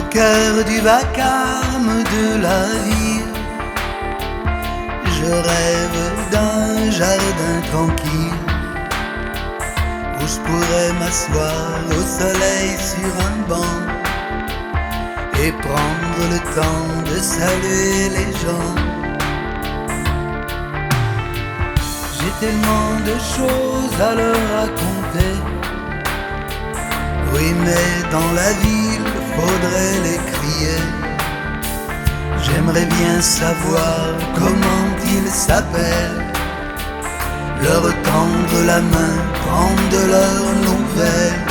cœur du vacarme de la ville, je rêve d'un jardin tranquille où je pourrais m'asseoir au soleil sur un banc et prendre le temps de saluer les gens. J'ai tellement de choses à leur raconter. Oui, mais dans la ville, faudrait les crier. J'aimerais bien savoir comment ils s'appellent, leur tendre la main, prendre de leurs nouvelles.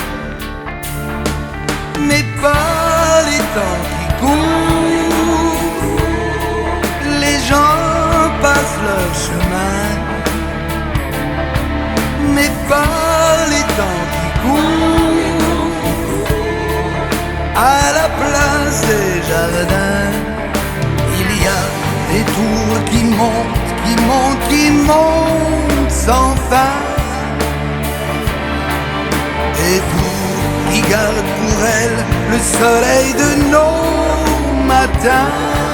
Mais pas les temps qui courent, les gens passent leur chemin. Mais pas les temps qui courent, à la place des jardins, il y a des tours qui montent, qui montent, qui montent sans fin. Des tours qui gardent pour elles le soleil de nos matins.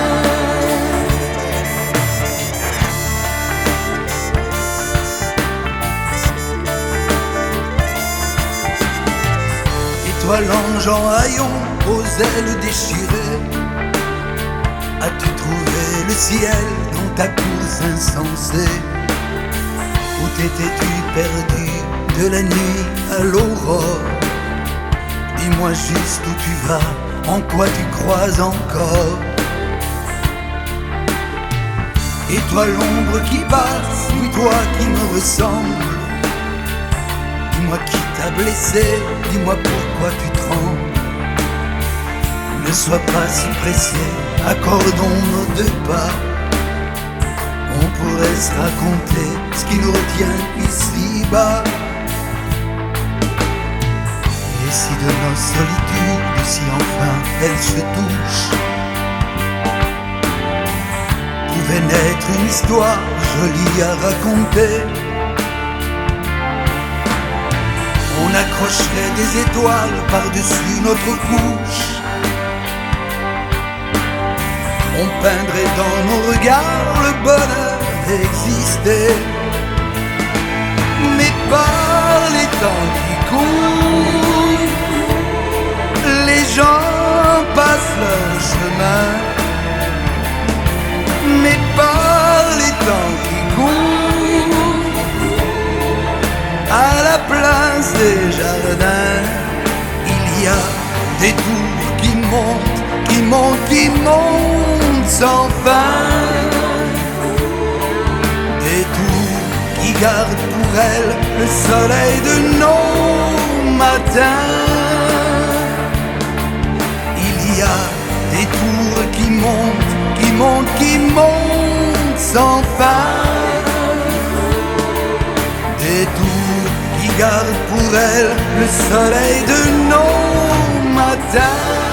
Toi l'ange en haillons aux ailes déchirées, as-tu trouvé le ciel dans ta course insensée? Où t'étais-tu perdu de la nuit à l'aurore? Dis-moi juste où tu vas, en quoi tu crois encore. Et toi l'ombre qui passe, oui toi qui me ressemble, dis-moi qui t'a blessé, dis-moi pourquoi tu trembles. Ne sois pas si pressé, accordons nos deux pas. On pourrait se raconter ce qui nous retient ici-bas. Et si de nos solitudes, si enfin elles se touchent, pouvait naître une histoire jolie à raconter. On accrocherait des étoiles par-dessus notre couche. On peindrait dans nos regards le bonheur d'exister. Mais par les temps qui courent, les gens passent leur chemin. Mais par les temps qui courent, à la place des jardins, il y a des tours qui montent, qui montent, qui montent sans fin. Des tours qui gardent pour elles le soleil de nos matins. Il y a des tours qui montent, qui montent, qui montent sans fin. Des tours qui gardent pour elles le soleil de nos matins.